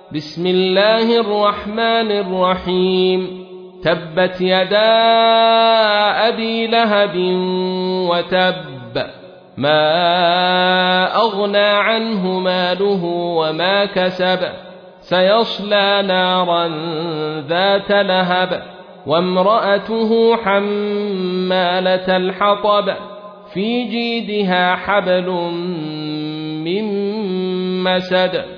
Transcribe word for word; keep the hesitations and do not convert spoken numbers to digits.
بسم الله الرحمن الرحيم تبت يدا أبي لهب وتب ما أغنى عنه ماله وما كسب سيصلى نارا ذات لهب وامرأته حمالة الحطب في جيدها حبل من مسد